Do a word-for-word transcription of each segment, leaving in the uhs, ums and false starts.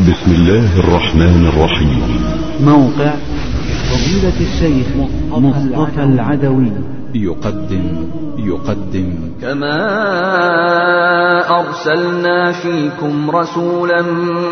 بسم الله الرحمن الرحيم. موقع فضيلة الشيخ مصطفى العدوي يقدم يقدم كما أرسلنا فيكم رسولا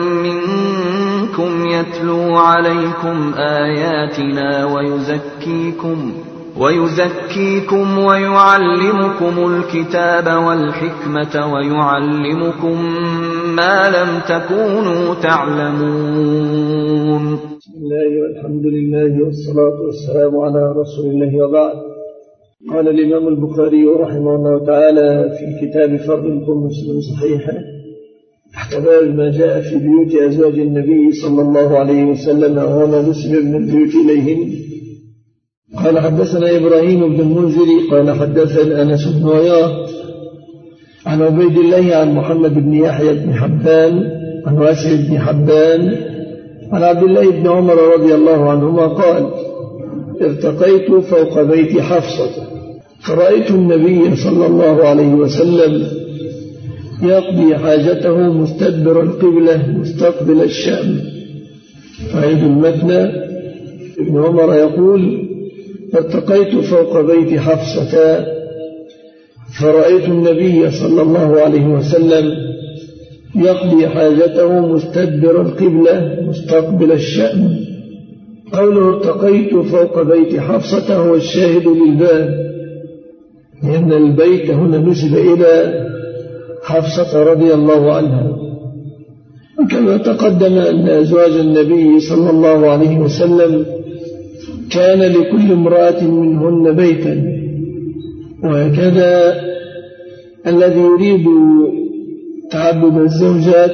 منكم يتلو عليكم آياتنا ويزكيكم ويزكيكم ويعلمكم الكتاب والحكمة ويعلمكم ما لم تكونوا تعلمون. بسم الله والحمد لله والصلاة والسلام على رسول الله وبعد. قال الإمام البخاري رحمه الله تعالى في كتاب فرد مسلم صحيحة تحت باب ما جاء في بيوت أزواج النبي صلى الله عليه وسلم وما نسب من البيوت إليهن. قال حدثنا إبراهيم بن المنذر قال حدثنا أنس بن عياض عن عبيد الله عن محمد بن يحيى بن حبان عن واسع بن حبان عن عبد الله بن عمر رضي الله عنهما قال: ارتقيت فوق بيت حفصة فرأيت النبي صلى الله عليه وسلم يقضي حاجته مستدبر القبلة مستقبل الشام. فعيد المثنى. ابن عمر يقول: ارتقيت فوق بيت حفصة فرأيت النبي صلى الله عليه وسلم يقضي حاجته مستدبر القبلة مستقبل الشام. قوله ارتقيت فوق بيت حفصة هو الشاهد للباب، لأن البيت هنا نسب إلى حفصة رضي الله عنها. وكما تقدم أن أزواج النبي صلى الله عليه وسلم كان لكل امرأة منهن بيتا، وهكذا الذي يريد تعبد الزوجات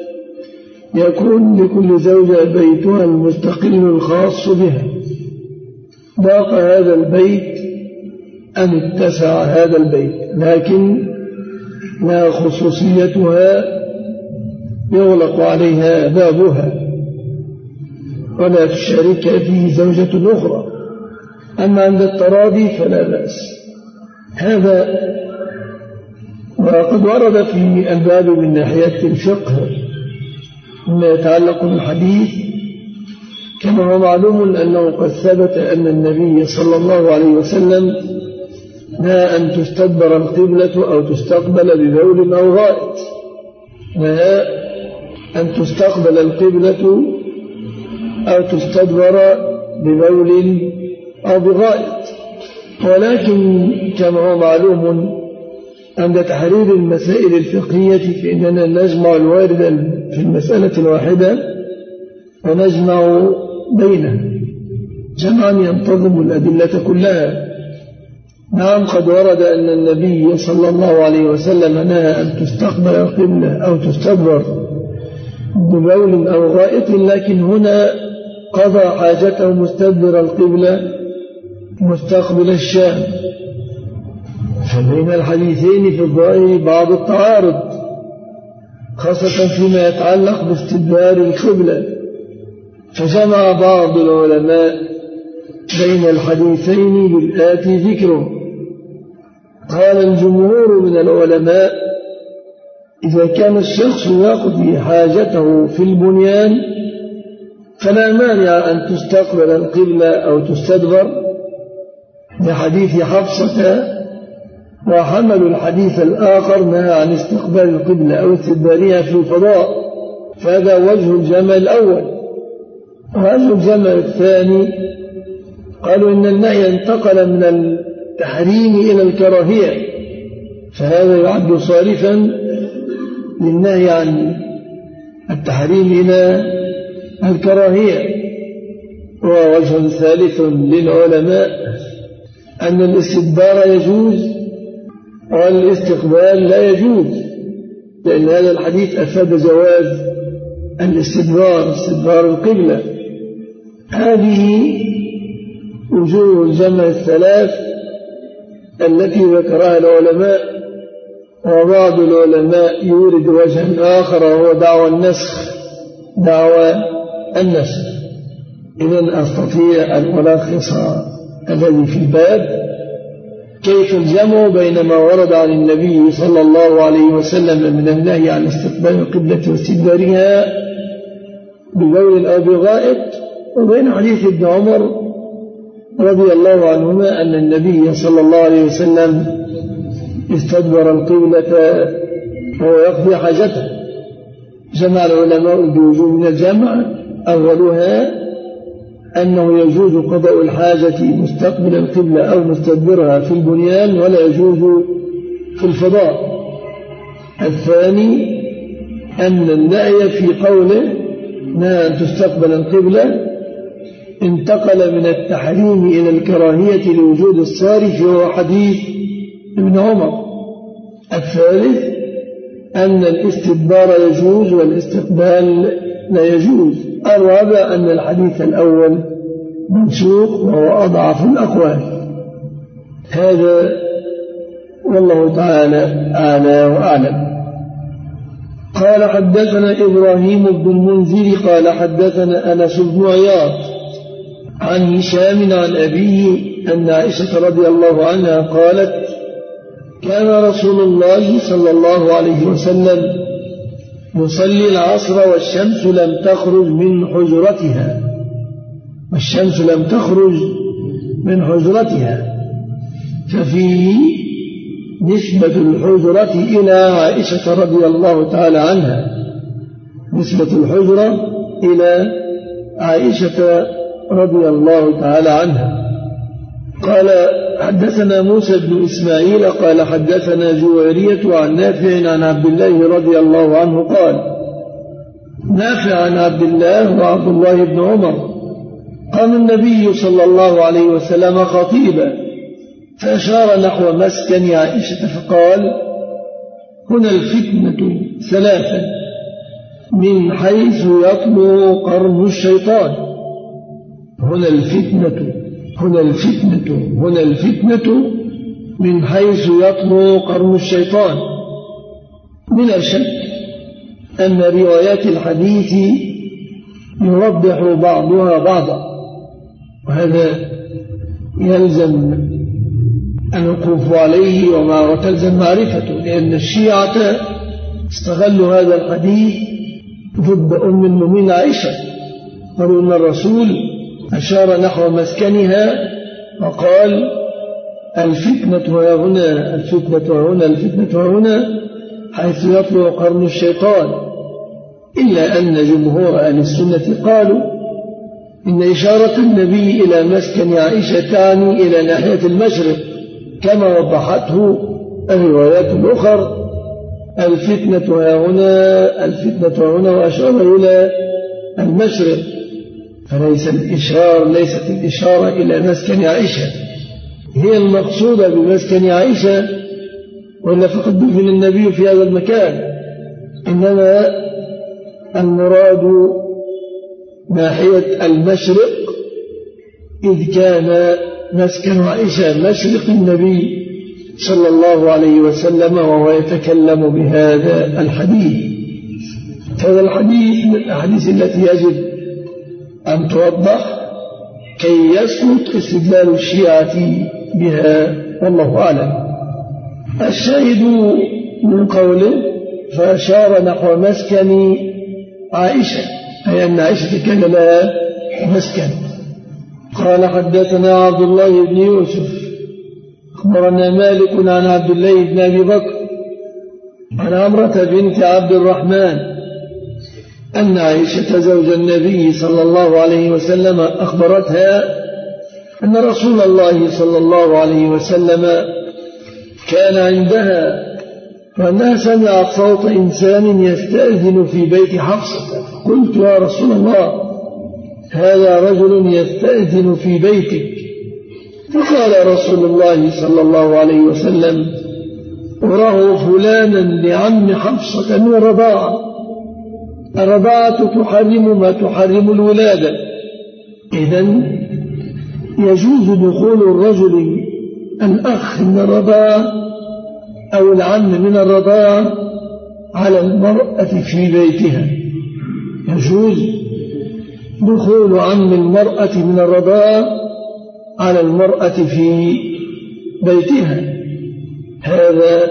يكون لكل زوجة بيتها المستقل الخاص بها. ضاق هذا البيت أم اتسع هذا البيت، لكن لا خصوصيتها يغلق عليها بابها ولا تشارك فيه زوجة أخرى. أما عند التراضي فلا بأس. هذا وقد ورد في الباب من ناحية الفقه مما يتعلق بالحديث، كما هو معلوم أنه قد ثبت أن النبي صلى الله عليه وسلم نهى أن تستدبر القبلة أو تستقبل ببول أو غائط، نهى أن تستقبل القبلة أو تستدبر ببول أو بغائط. ولكن كما هو معلوم عند تحرير المسائل الفقهية فإننا نجمع الوارد في المسألة الواحدة ونجمع بينها جمعا ينتظم الأدلة كلها. نعم، قد ورد أن النبي صلى الله عليه وسلم نهى أن تستقبل القبلة أو تستدبر ببول أو غائط، لكن هنا قضى حاجته مستدبر القبلة مستقبل الشام. فبين الحديثين في الظاهر بعض التعارض، خاصة فيما يتعلق باستدبار القبلة، فجمع بعض العلماء بين الحديثين بالآتي ذكره. قال الجمهور من العلماء: إذا كان الشخص يقضي حاجته في البنيان فلا مانع أن تستقبل القبلة أو تستدبر لحديث حفصة، وحملوا الحديث الآخر نهى عن استقبال القبلة أو استدبارها في الفضاء، فهذا وجه الجمع الأول. ووجه الجمع الثاني قالوا إن النهي انتقل من التحريم إلى الكراهية، فهذا يعد صارفا للنهي عن التحريم إلى الكراهية. ووجه ثالث للعلماء أن الاستدبار يجوز والاستقبال لا يجوز، لأن هذا الحديث أفاد جواز الاستدبار استدبار القبلة. هذه وجوه الجمع الثلاث التي ذكرها العلماء. وبعض العلماء يورد وجها آخر وهو دعوى النسخ دعوى النسخ. إذن أستطيع أن ألخص الذي في الباب: كيف الجمع بين ما ورد عن النبي صلى الله عليه وسلم من النهي عن استقبال القبلة واستدبارها ببول أو بغائط، وبين حديث ابن عمر رضي الله عنهما أن النبي صلى الله عليه وسلم استدبر القبلة وهو يقضي حاجته. جمع العلماء بوجوه من الجمع، أولها أنه يجوز قضاء الحاجة مستقبل القبلة أو مستدبرها في البنيان، ولا يجوز في الفضاء. الثاني أن النهي في قوله نهى أن تستقبل القبلة انتقل من التحريم إلى الكراهية لوجود الصارف، وهو حديث ابن عمر. الثالث أن الاستدبار يجوز والاستقبال لا يجوز. الرابع أن الحديث الأول منسوخ وهو أضعف الأقوال. هذا والله تعالى أعلى وأعلم. قال حدثنا إبراهيم بن المنذر قال حدثنا أنس بن عياض عن هشام عن أبيه أن عائشة رضي الله عنها قالت كان رسول الله صلى الله عليه وسلم يصلي العصر والشمس لم تخرج من حجرتها والشمس لم تخرج من حجرتها ففيه نسبة الحجرة إلى عائشة رضي الله تعالى عنها، نسبة الحجرة إلى عائشة رضي الله تعالى عنها. قال حدثنا موسى بن إسماعيل قال حدثنا جويرية عن نافع عن عبد الله رضي الله عنه قال نافع عن عبد الله وعبد الله بن عمر قام النبي صلى الله عليه وسلم خطيبا فأشار نحو مسكن عائشة فقال هنا الفتنة ثلاثة من حيث يطلع قرن الشيطان. هنا الفتنة هنا الفتنة هنا الفتنة من حيث يطلع قرن الشيطان. من الشك أن روايات الحديث يوضح بعضها بعضا، وهذا يلزم الوقوف عليه وتلزم معرفته، لأن الشيعة استغلوا هذا الحديث ضد أم المؤمنين عائشة. قالوا أن الرسول أشار نحو مسكنها وقال الفتنة هنا الفتنة هنا الفتنة هنا حيث يطلع قرن الشيطان. إلا أن جمهور أهل السنة قالوا إن إشارة النبي إلى مسكن عائشة تعني إلى ناحية المشرق كما وضحته الروايات الأخرى. الفتنة هنا الفتنة هنا وأشار إلى المشرق، فليس الإشارة ليست الإشارة إلى مسكن عائشة هي المقصودة بمسكن عائشة، وإلا فقد دفن النبي في هذا المكان، إنما المراد ناحية المشرق إذ كان مسكن عائشة مشرق النبي صلى الله عليه وسلم وهو يتكلم بهذا الحديث. هذا الحديث من الأحاديث التي يجب أن توضح كي يسقط استدلال الشيعة بها، والله أعلم. الشاهد من قوله فأشار نحو مسكن عائشة أي أن عائشة كان لها مسكن. قال حدثنا عبد الله بن يوسف أخبرنا مالك عن عبد الله بن أبي بكر عن عمرة بنت عبد الرحمن أن عائشة زوج النبي صلى الله عليه وسلم أخبرتها أن رسول الله صلى الله عليه وسلم كان عندها وأنها سمعت صوت إنسان يستأذن في بيت حفصة. قلت يا رسول الله هذا رجل يستأذن في بيتك، فقال رسول الله صلى الله عليه وسلم أراه فلانا لعم حفصة ورضاعة. الرضاعة تحرم ما تحرم الولادة، إذن يجوز دخول الرجل الأخ من الرضاعة أو العم من الرضاعة على المرأة في بيتها. يجوز دخول عم المرأة من الرضاعة على المرأة في بيتها. هذا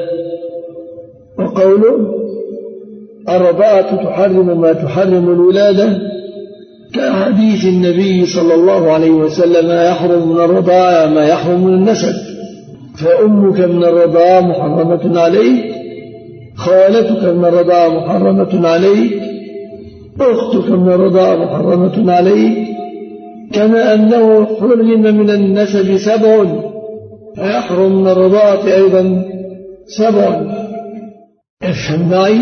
وقوله الرضاعة تحرم ما تحرم الولادة كحديث النبي صلى الله عليه وسلم يحرم من الرضاعة ما يحرم من النسب، فأمك من الرضاعة محرمة عليك، خالتك من الرضاعة محرمة عليك، أختك من الرضاعة محرمة عليك، كما أنه حرم من النسب سبع فيحرم من الرضاعة أيضا سبع. افهم معي،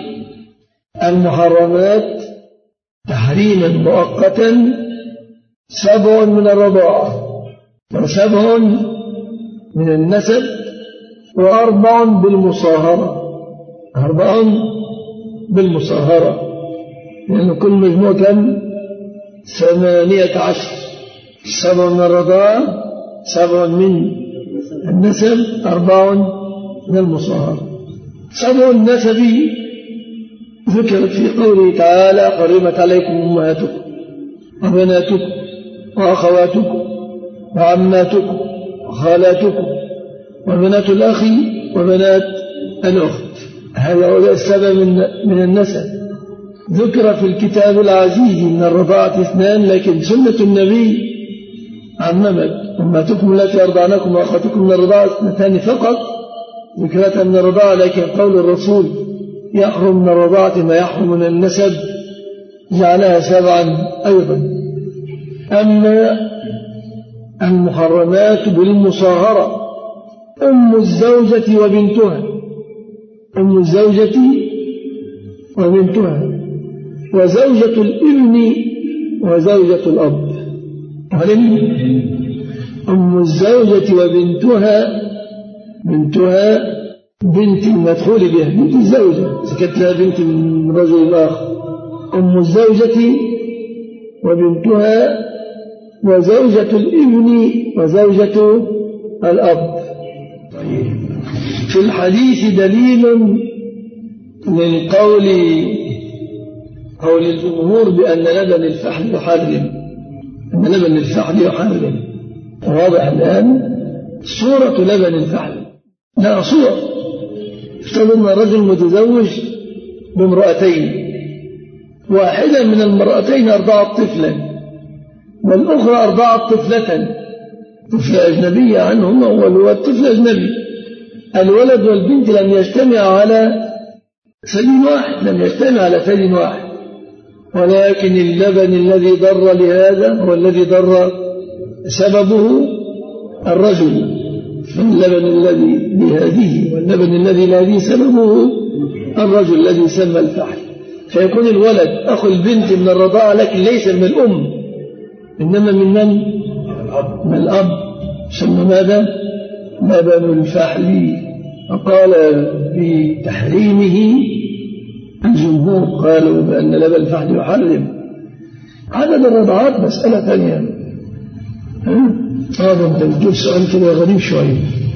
المحرمات تحريما مؤقتا سبع من الرضاعة وسبع من النسب وأربع بالمصاهرة، أربع بالمصاهرة، لأن يعني كل مجموع كم؟ ثمانية عشر. سبع من الرضاعة، سبع من النسب، أربع من المصاهرة. سبع النسب ذكرت في قوله تعالى: حرمت عليكم أمهاتكم وبناتكم وأخواتكم وعماتكم وخالاتكم وبنات الأخ وبنات الأخت. هذا السبب من, من النسب. ذكر في الكتاب العزيز من الرضاعة اثنان، لكن سنة النبي عممت: أمهاتكم التي أرضعنكم وأخواتكم من الرضاعة اثنتان فقط ذكرتها من الرضاعة، لكن قول الرسول يحرم من الرضاعة ما يحرم من النسب جعلها سبعا أيضا. أما المحرمات بالمصاهرة: أم الزوجة وبنتها، أم الزوجة وبنتها، وزوجة الابن وزوجة الأب. أم الزوجة وبنتها، بنتها بنت المدخول بها، بنت الزوجة سكت لها بنت من رجل آخر. أم الزوجة وبنتها وزوجة الابن وزوجة الأب. في الحديث دليل من قول قول الجمهور بأن لبن الفحل يحرم، أن لبن الفحل يحرم. واضح الآن صورة لبن الفحل، لا صورة. افترض أن الرجل متزوج بامرأتين، واحدة من المرأتين أرضعت طفلا والأخرى أرضعت طفلة، طفلة أجنبية عنهما والطفل أجنبي. الولد والبنت لم يجتمع على ثدي واحد، لم يجتمع على ثدي واحد، ولكن اللبن الذي ضر لهذا هو الذي ضر سببه الرجل، فاللبن الذي لهذه واللبن الذي لهذه سببه الرجل الذي سمى الفحل. فيكون الولد أخو البنت من الرضاعة، لكن ليس من الأم، إنما من من؟ من الأب. ثم ماذا؟ لبن الفحل. وقال بتحريمه الجمهور، قالوا بأن لبن الفحل يحرم. عدد الرضاعات مسألة ثانية. هذا انت بتجيب سؤال كده غريب شوية.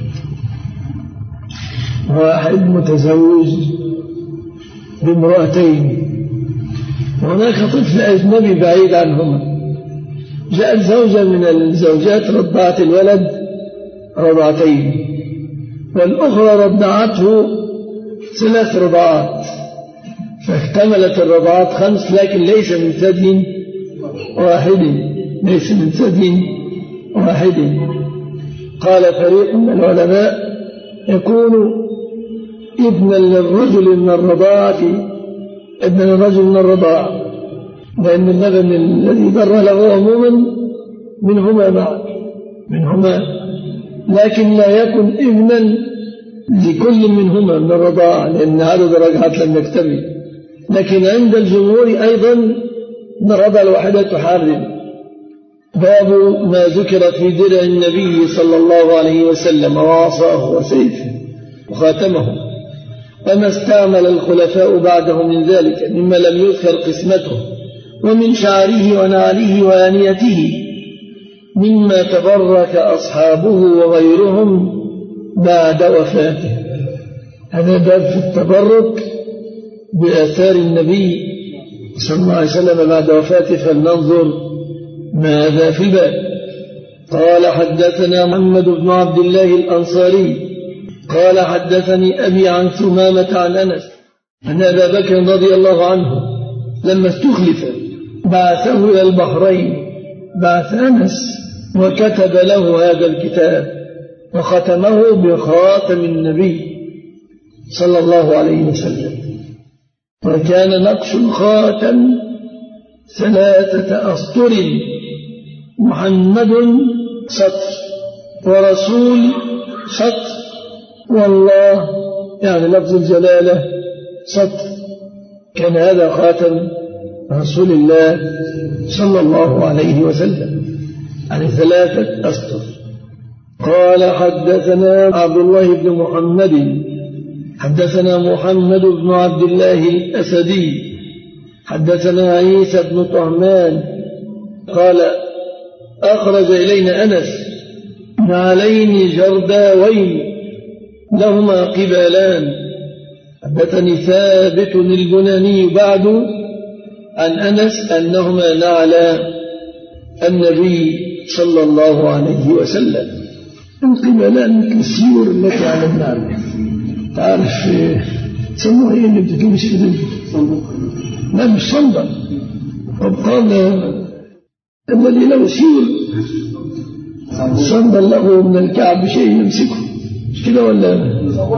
واحد متزوج بامرأتين، وهناك طفل أجنبي بعيد عنهما، جاءت زوجة من الزوجات رضعت الولد رضعتين، والأخرى رضعته ثلاث رضعات، فاكتملت الرضعات خمس، لكن ليس من ثدي واحد، ليس من ثدي واحد. قال فريق من العلماء: يكون ابنا للرجل من الرضاعة، ابنا للرجل من الرضاعة، لأن اللبن الذي ضر له عموما منهما معا منهما، لكن لا يكن ابنا لكل منهما من الرضاعة، لأن عدد الرضعات لم يكتمل. لكن عند الجمهور أيضا أن الرضعة الواحدة تحرم. باب ما ذكر في درع النبي صلى الله عليه وسلم وعصاه وسيفه وخاتمه، وما استعمل الخلفاء بعده من ذلك مما لم يذكر قسمته، ومن شعره ونعله وآنيته مما تبرك أصحابه وغيرهم بعد وفاته. هذا باب في التبرك بآثار النبي صلى الله عليه وسلم بعد وفاته، فلننظر ماذا في الباب. قال: حدثنا محمد بن عبد الله الأنصاري قال: حدثني أبي عن ثمامة عن أنس أن أبا بكر رضي الله عنه لما استخلف بعثه إلى البحرين، بعث أنس وكتب له هذا الكتاب وختمه بخاتم النبي صلى الله عليه وسلم. وكان نقش الخاتم ثلاثة أسطر، محمد سطر ورسول سطر والله يعني لفظ الجلالة سطر. كان هذا خاتم رسول الله صلى الله عليه وسلم يعني ثلاثة أسطر. قال حدثنا عبد الله بن محمد حدثنا محمد بن عبد الله الأسدي حدثنا عيسى بن طهمان قال أخرج إلينا أنس نعلين جرداوين لهما قبالان. حدثني ثابت البناني بعد عن أنس أنهما نعلا النبي صلى الله عليه وسلم. القبالان مثل السيور التي على النعل، تعرف سموها ايه اللي بتتلبس في دي؟ لا مش صندل. وقال الذي له سيور صندل له من الكعب شيء يمسكه، مش كده ولا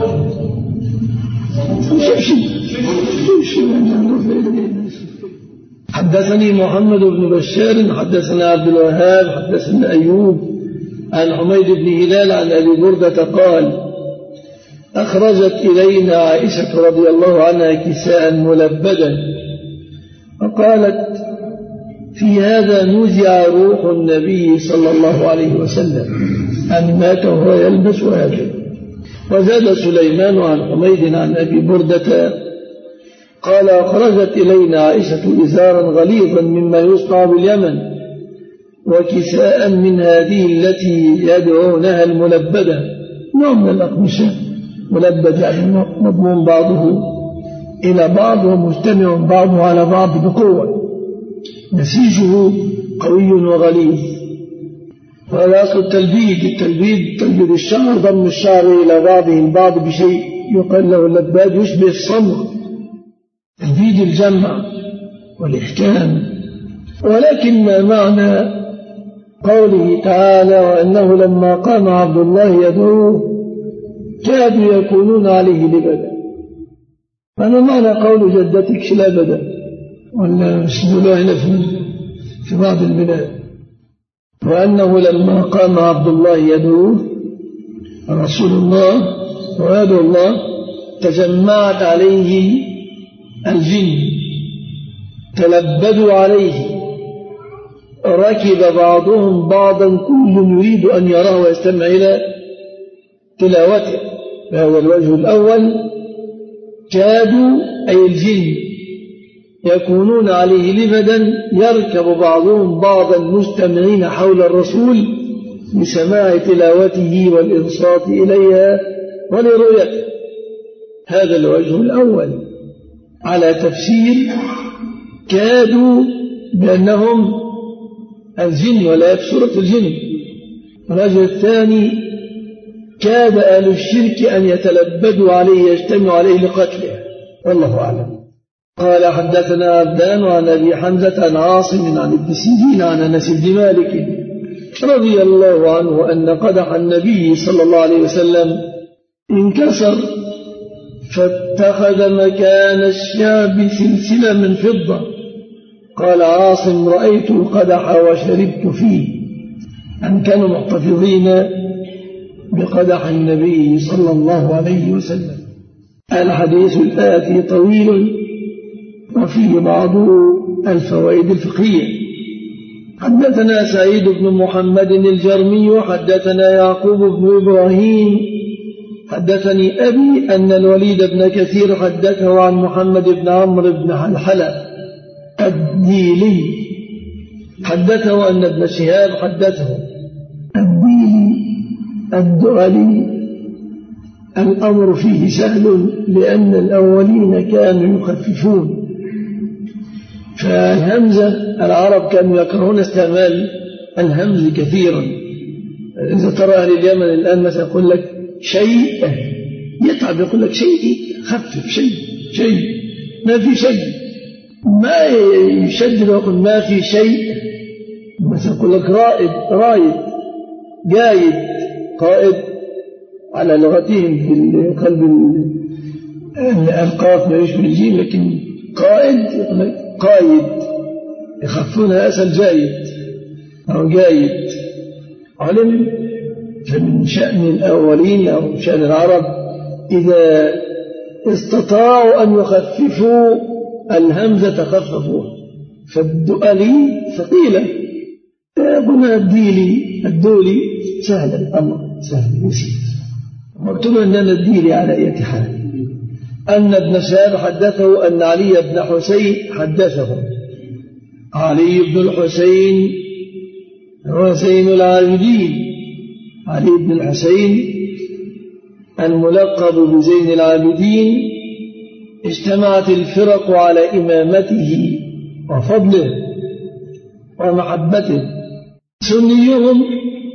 حدثني محمد بن بشار حدثنا عبد الوهاب حدثنا أيوب عن حميد بن هلال عن أبي بردة قال أخرجت إلينا عائشة رضي الله عنها كساء ملبدا فقالت في هذا نزع روح النبي صلى الله عليه وسلم أن مات وهو يلبس هذا. وزاد سليمان عن حميد عن أبي بردة قال أخرجت إلينا عائشة إزارا غليظا مما يصنع باليمن وكساء من هذه التي يدعونها الملبدة، نوع من الأقمشة ملبد يعني مضمون بعضه إلى بعض ومجتمع بعضه على بعض بقوة، نسيجه قوي وغليظ. وهذا أصل التلبيد. التلبيد تلبيد الشعر، ضم الشعر إلى بعضه البعض بشيء يقال له اللباد يشبه الصمغ، تلبيد الجمع والإحكام. ولكن ما معنى قوله تعالى وأنه لما قام عبد الله يدعوه كادوا يكونون عليه لبدا؟ فما معنى قول جدتك شلابدا ولا شلولا هنا في بعض البلاد؟ وأنه لما قام عبد الله يدعوه رسول الله ويدعو الله تجمعت عليه الجن تلبدوا عليه، ركب بعضهم بعضا كل يريد أن يراه ويستمع إلى تلاوته. فهو الوجه الأول كادوا أي الجن يكونون عليه لبدا، يركب بعضهم بعضا مجتمعين حول الرسول لسماع تلاوته والإنصات إليها ولرؤيته. هذا الوجه الأول على تفسير كادوا بأنهم الجن ولا سورة الجن. الوجه الثاني كاد أهل الشرك أن يتلبدوا عليه يجتمعوا عليه لقتله، والله أعلم. قال حدثنا عبدان عن أبي حمزة عن عاصم عن ابن سيرين عن أنس بن مالك رضي الله عنه أن قدح النبي صلى الله عليه وسلم انكسر فاتخذ مكان الشعب سلسلة من فضة. قال عاصم رأيت القدح وشربت فيه، أن كانوا محتفظين بقدح النبي صلى الله عليه وسلم. الحديث الآتي طويل وفيه بعض الفوائد الفقهية. حدثنا سعيد بن محمد الجرمي حدثنا يعقوب بن إبراهيم حدثني أبي أن الوليد بن كثير حدثه عن محمد بن عمرو بن حلحلة الديلي حدثه أن ابن شهاب حدثه. الديلي الدؤلي الأمر فيه سهل لأن الأولين كانوا يخففون، فالهمزة العرب كانوا يكرهون استعمال الهمز كثيرا. إذا ترى أهل اليمن الآن مثلا يقول لك شيء يتعب، يقول لك شيء خفف، شيء شيء ما في شيء، ما يشدد ويقول ما في شيء، مثلا يقول لك رائد رايد جايد قائد على لغتهم في قلب القاف ما يشبه الجيم، لكن قائد قايد يخفونها أسهل جايد أو جايد. علم فمن شأن الأولين أو شأن العرب إذا استطاعوا أن يخففوا الهمزة خففوها، فالدؤلي ثقيلة، هنا الديلي الدولي سهل الأمر سهل يسير، مكتوب أننا الديلي على أي حال. أن ابن شهاب حدثه أن علي بن حسين حدثه. علي بن الحسين هو زين العابدين، علي بن الحسين الملقب بزين العابدين، اجتمعت الفرق على إمامته وفضله ومحبته، سنيهم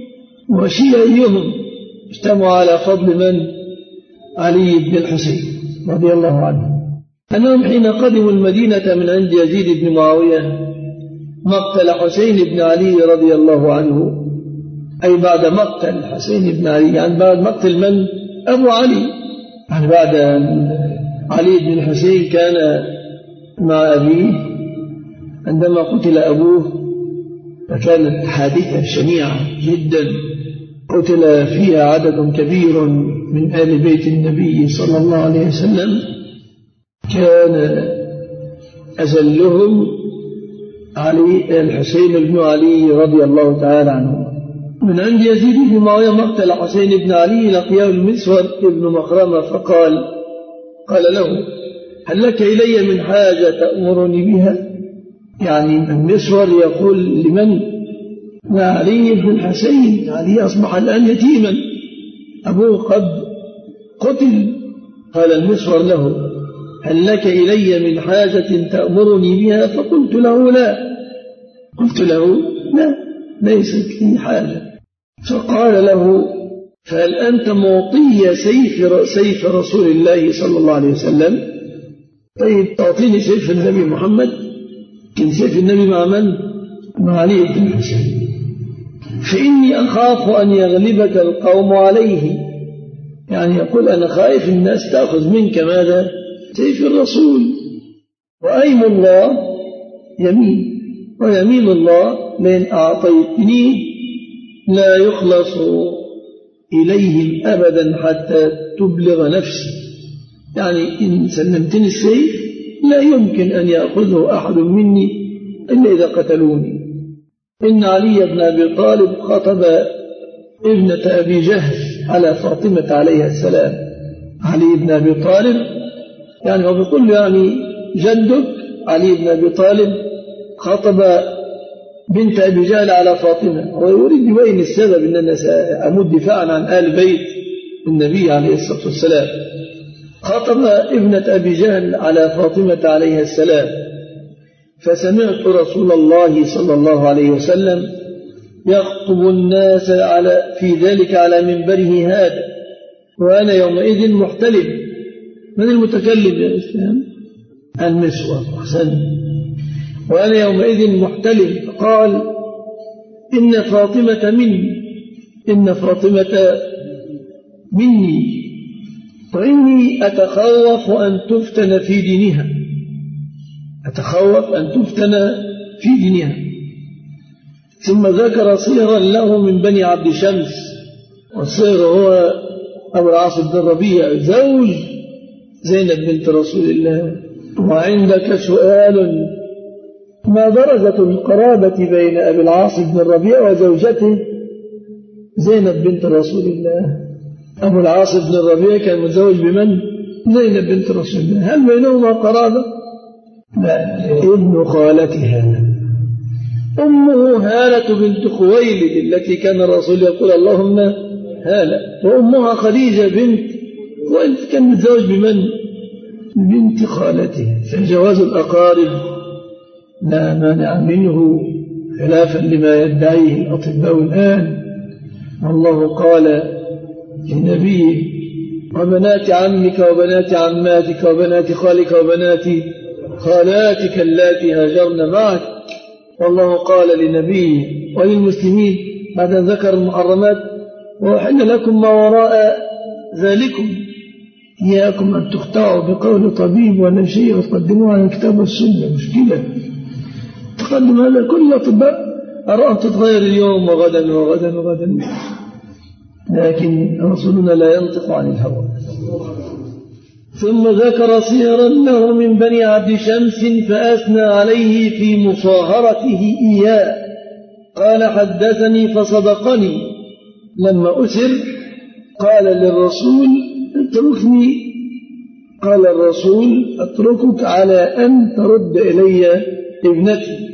وشيعيهم اجتمعوا على فضل من؟ علي بن الحسين رضي الله عنه. أنهم حين قدموا المدينة من عند يزيد بن معاوية مقتل حسين بن علي رضي الله عنه، أي بعد مقتل حسين بن علي، يعني بعد مقتل من؟ أبو علي، يعني بعد علي بن الحسين كان مع أبيه عندما قتل أبوه، فكانت حادثة شنيعة جدا قتل فيها عدد كبير من آل بيت النبي صلى الله عليه وسلم، كان أزلهم علي الحسين بن علي رضي الله تعالى عنه. من عند يزيد بن معاوية مقتل حسين بن علي لقياه المسور ابن مخرمة فقال قال له هل لك إلي من حاجة تأمرني بها؟ يعني المسور يقول لمن؟ علي بن الحسين، علي أصبح الآن يتيما، أبوه قد قتل. قال المسور له هل لك إلي من حاجة تأمرني بها؟ فقلت له لا، قلت له لا ليست لي حاجة. فقال له فهل أنت معطي سيف, سيف رسول الله صلى الله عليه وسلم؟ طيب تعطيني سيف النبي محمد؟ كان سيف النبي مع من؟ مع علي بن الحسين. فإني أخاف أن يغلبك القوم عليه، يعني يقول أنا خائف الناس تأخذ منك ماذا؟ سيف الرسول. وأيم الله يمين، ويمين الله لئن أعطيتني لا يخلص إليهم أبدا حتى تبلغ نفسي، يعني إن سلمتني السيف لا يمكن أن يأخذه أحد مني إلا إذا قتلوني. إن علي بن أبي طالب خطب ابنة أبي جهل على فاطمة عليها السلام. علي بن أبي طالب يعني هو بيقول يعني جدك علي بن أبي طالب خطب بنت أبي جهل على فاطمة، هو يريد يبين السبب أن أنا سأمد دفاعا عن آل بيت النبي عليه الصلاة والسلام. خطب ابنة أبي جهل على فاطمة عليها السلام، فسمعت رسول الله صلى الله عليه وسلم يخطب الناس على في ذلك على منبره هذا، وأنا يومئذ محتلم. من المتكلم يا إسلام؟ المسور. أحسن. وأنا يومئذ محتلم، فقال إن فاطمة مني، إن فاطمة مني، وإني أتخوف أن تفتن في دينها، أتخوف أن تفتن في دينها. ثم ذكر صهرا له من بني عبد شمس، والصهر هو أبو العاص بن الربيع زوج زينب بنت رسول الله. وعندك سؤال: ما درجة القرابة بين أبي العاص بن الربيع وزوجته زينب بنت رسول الله؟ أبو العاص بن الربيع كان متزوج بمن؟ زينب بنت رسول الله. هل بينهما قرابة؟ لا، ابن خالتها. أمه هالة بنت خويلد التي كان الرسول يقول اللهم هالة، وأمها خديجة بنت خويلد كان متزوج بمن؟ بنت خالته. فجواز الأقارب لا مانع منه خلافا لما يدعيه الأطباء الآن. والله قال لنبيه: وبنات عمك وبنات عماتك وبنات خالك وبنات خالاتك اللاتي هاجرن معك. والله قال لنبيه وللمسلمين بعد أن ذكر المحرمات وأحل لكم ما وراء ذلكم إياكم أن تخطئوا بقول طبيب ولا شيء وتقدموا على الكتاب والسنة. مشكلة تقدم هذا كل الأطباء أرى أن تتغير اليوم وغدا وغدا وغدا، لكن رسولنا لا ينطق عن الهوى. ثم ذكر صيرا له من بني عبد شمس فأثنى عليه في مصاهرته إياه. قال حدثني فصدقني لما أسر قال للرسول اتركني، قال الرسول أتركك على أن ترد إلي ابنتي،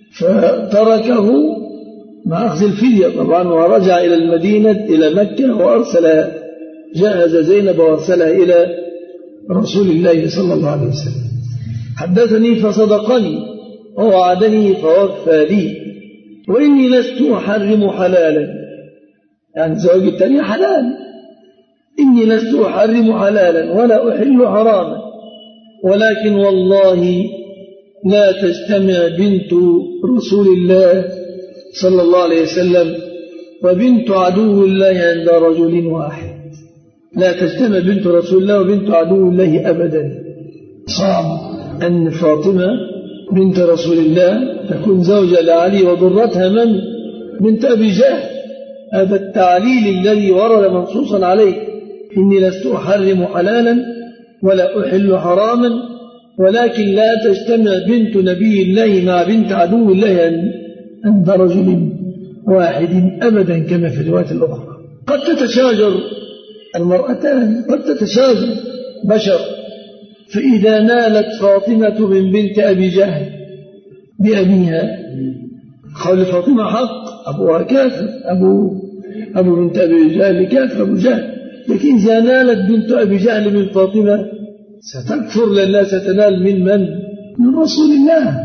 فتركه مع أخذ الفدية طبعا ورجع إلى المدينة إلى مكة وأرسل جهز زينب وأرسلها إلى رسول الله صلى الله عليه وسلم. حدثني فصدقني ووعدني فوفى لي وإني لست أحرم حلالا، يعني زواج التاني حلال، إني لست أحرم حلالا ولا أحل حراما، ولكن والله لا تجتمع بنت رسول الله صلى الله عليه وسلم وبنت عدو الله عند رجل واحد. لا تجتمع بنت رسول الله وبنت عدو الله أبدا. صعب أن فاطمة بنت رسول الله تكون زوجة لعلي وضرتها من؟ بنت أبي جهل. هذا التعليل الذي ورد منصوصا عليه، إني لست أحرم حلالا ولا أحل حراما، ولكن لا تجتمع بنت نبي الله مع بنت عدو الله عند رجل واحد أبدا كما في الروايات الأخرى. قد تتشاجر المرأتان، قد تتشاجر بشر، فإذا نالت فاطمة من بنت أبي جهل بأبيها، قول فاطمة حق، أبوها كافر، أبو, أبو بنت أبي جهل كافر أبو جهل، لكن إذا نالت بنت أبي جهل من فاطمة ستكفر لأنها ستنال من من؟ من رسول الله.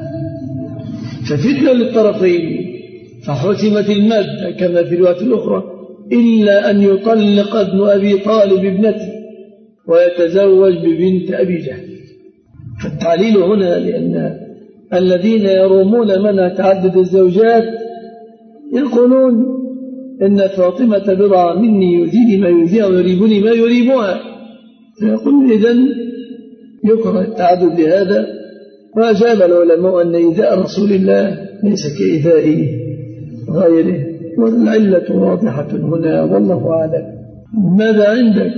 ففتنة للطرفين، فحسمت المادة كما في الروايات الأخرى إلا أن يطلق ابن أبي طالب ابنته ويتزوج ببنت أبي جهل. فالتعليل هنا لأن الذين يرومون منع تعدد الزوجات يقولون إن فاطمة بضع مني يؤذيني ما يؤذيها ويريبني ما يريبها، فيقول إذن يكره التعدد لهذا. وأجاب العلماء أن إيذاء رسول الله ليس كإيذاء غيره، والعلة واضحة هنا والله أعلم. ماذا عندك؟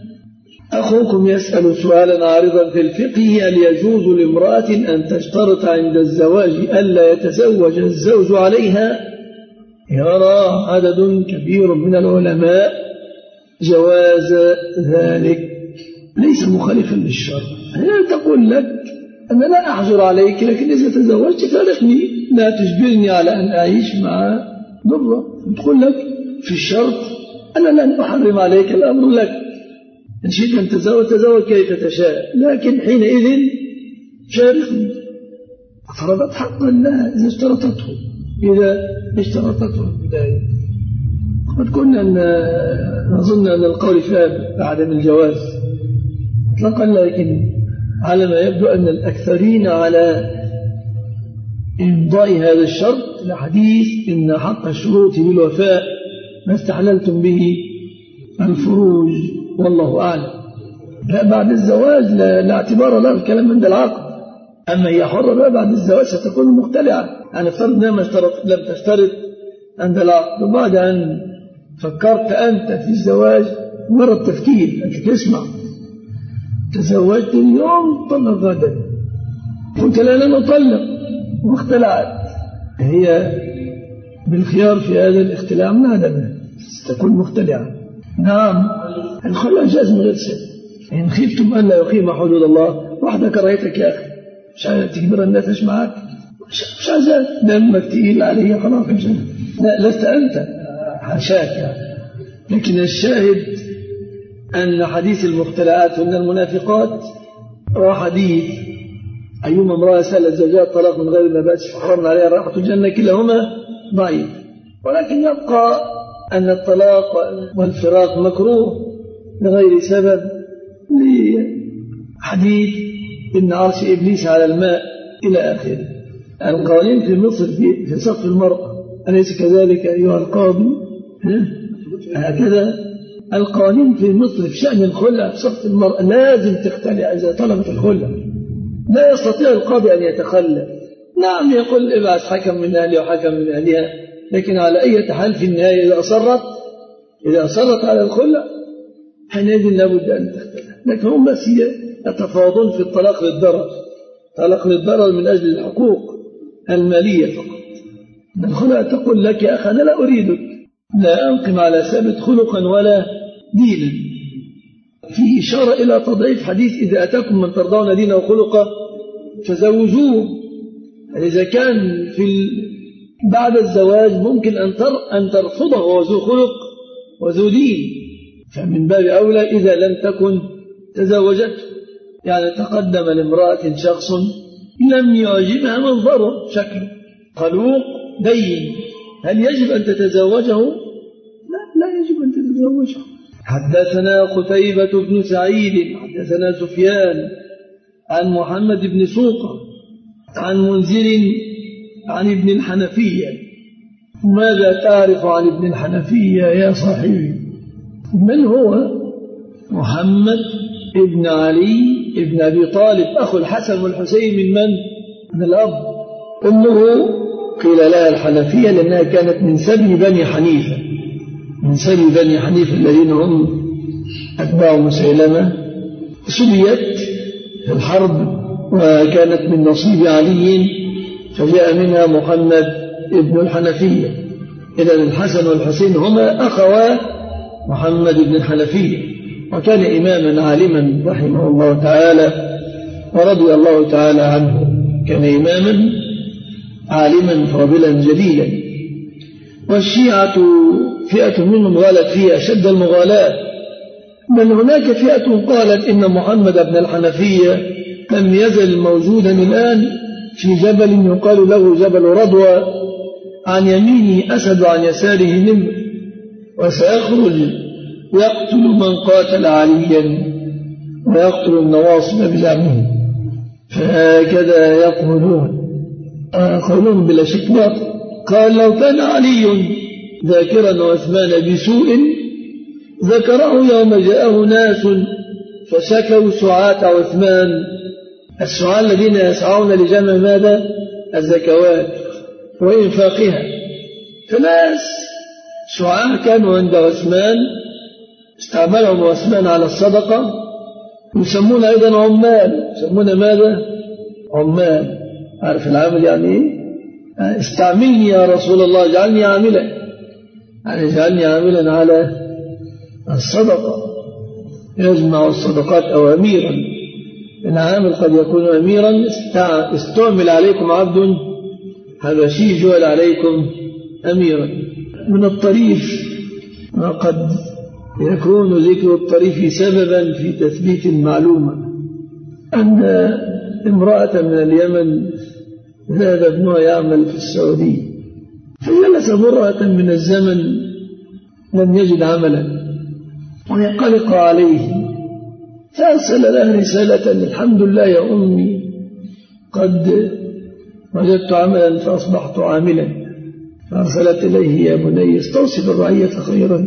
أخوكم يسأل سؤالا عارضا في الفقه: هل يجوز لامرأة أن تشترط عند الزواج ألا يتزوج الزوج عليها؟ يرى عدد كبير من العلماء جواز ذلك، ليس مخالفا للشرع. هي تقول لك أنا لا أحجر عليك، لكن إذا تزوجت فارقني، لا تجبرني على أن أعيش مع ضرة. تقول لك في الشرط أنا لن أحرم عليك، الأمر لك، إن شئت أن تزوج تزوج كيف تشاء، لكن حينئذ شاركني. فرضت حقا لها إذا اشترطته، إذا اشترطته البداية. قد كنا نظن أن القول فيها بعدم الجواز مطلقا، لكن على ما يبدو أن الأكثرين على إمضاء هذا الشرط لحديث إن حق الشروط بالوفاء ما استحللتم به الفروج، والله أعلم. لا بعد الزواج لا, لا اعتبار له الكلام عند العقد، أما هي حرة بقى بعد الزواج ستكون مختلعة. يعني افترض ما اشترط لم تشترط عند العقد، وبعد أن فكرت أنت في الزواج مرة التفكير أنت تسمع تزوجت اليوم طلق غدا، قلت لا لن أطلق واختلعت، هي بالخيار في هذا الاختلاع من عدمها ستكون مختلعة. نعم الخلع جاز من غير سبب، إن خفتم أن لا يقيم حدود الله. واحدة كرهتك يا أخي مش عايز تجبر الناس ايش معاك، مش عايزك دمك تقيل عليه خلاص، مش لا لست أنت حاشاك يعني. لكن الشاهد أن حديث المختلعات وأن المنافقات وحديث أيما امرأة سألت زوجها طلاق من غير ما بأس فحرمنا عليها راحة الجنة كلاهما ضعيف، ولكن يبقى أن الطلاق والفراق مكروه لغير سبب، لحديث إن عرش إبليس على الماء إلى آخره. القوانين في مصر في, في سقف المرأة أليس كذلك أيها القاضي؟ هكذا القوانين في مصر في شأن الخلع في سقف المرأة لازم تختلع إذا طلبت الخلع، لا يستطيع القاضي أن يتخلى. نعم يقول ابعث حكم من أهلي وحكم من أهلها، لكن على أي حال في النهاية إذا أصرت إذا أصرت على الخلع حينئذ لابد أن تختلع. لكن هم بس يتفاوضون في الطلاق للضرر، طلاق للضرر من أجل الحقوق المالية فقط. الخلع تقول لك يا أخي أنا لا أريدك، لا أنقم على ثابت خلقا ولا دينا. في إشارة إلى تضعيف حديث إذا أتاكم من ترضون دينه وخلقه فزوجوه. إذا كان في بعد الزواج ممكن أن أن ترفضه وذو خلق وذو دين، فمن باب أولى إذا لم تكن تزوجته. يعني تقدم لامرأة شخص لم يعجبها منظره شكله خلوق دين، هل يجب أن تتزوجه؟ لا لا يجب أن تتزوجه. حدثنا قتيبة بن سعيد حدثنا سفيان عن محمد بن سوقة عن منذر عن ابن الحنفية. ماذا تعرف عن ابن الحنفية يا صاحبي؟ من هو؟ محمد ابن علي ابن أبي طالب أخو الحسن والحسين من من؟ من الأب. أمه قيل لها الحنفية لأنها كانت من سبي بني حنيفة، من سبي بني حنيفة الذين هم أتباع مسيلمة. سبيت في الحرب وكانت من نصيب علي فجاء منها محمد ابن الحنفية. إذن الحسن والحسين هما أخوات محمد بن الحنفية، وكان إماما عالما رحمه الله تعالى ورضي الله تعالى عنه. كان إماما عالما فاضلا جليلا. والشيعة فئة منهم غالت فيه أشد المغالاة، بل هناك فئة قالت إن محمد بن الحنفية لم يزل موجودا الآن في جبل يقال له جبل رضوى، عن يمينه أسد وعن يساره نمر، وسيخرج يقتل من قاتل عليا ويقتل النواصب بزعمه. فهكذا يقولون قولهم بلا شك باطل. قال لو كان علي ذاكرا عثمان بسوء ذكره يوم جاءه ناس فشكوا سعاة عثمان. السعاة الذين يسعون لجمع ماذا؟ الزكوات وإنفاقها. فناس سعاة كانوا عند عثمان استعملهم عثمان على الصدقة، يسمون أيضا عمال. يسمون ماذا؟ عمال. عارف العامل يعني إيه؟ استعملني يا رسول الله، اجعلني عاملا، يعني اجعلني عاملا على الصدقة. يجمع الصدقات أواميرا. العامل قد يكون أميرا استعمل عليكم عبد حبشي جعل عليكم أميرا. من الطريف ما قد يكون ذكر الطريف سببا في تثبيت المعلومة، أن امرأة من اليمن ذهب ابنها يعمل في السعودية، فجلس مرة من الزمن لم يجد عملا ويقلق عليه، فأرسل لها رسالة: الحمد لله يا أمي قد وجدت عملا فأصبحت عاملا. فأرسلت إليه: يا بني استوصي بالرعية خيرا.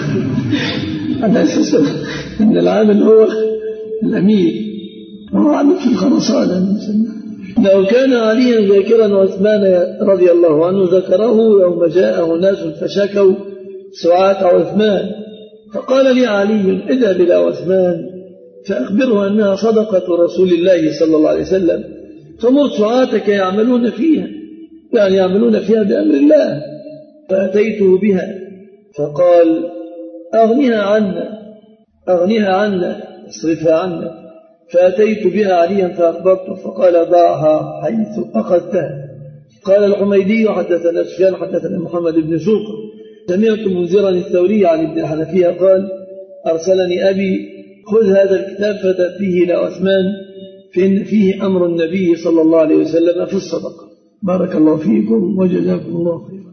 على أساس أن العامل هو الأمير وهو عامل في الخرسانة. لو كان عليا ذاكرا عثمان رضي الله عنه ذكره يوم جاءه ناس فشكوا سعاة عثمان، فقال لي علي: اذهب إلى عثمان فأخبره أنها صدقة رسول الله صلى الله عليه وسلم، فمر سعاتك يعملون فيها، يعني يعملون فيها بأمر الله. فأتيته بها فقال: أغنها عنا، أغنها عنا، اصرفها عنا. فأتيت بها عليا فأخبرته فقال: ضعها حيث أخذتها. قال الحميدي: حدثنا سفيان حدثنا محمد بن سوقة سمعت منذرا الثوري عن ابن الحنفية قال: أرسلني أبي خذ هذا الكتاب فتأتيه إلى عثمان فإن فيه أمر النبي صلى الله عليه وسلم في الصدقة. بارك الله فيكم وجزاكم الله خيرا.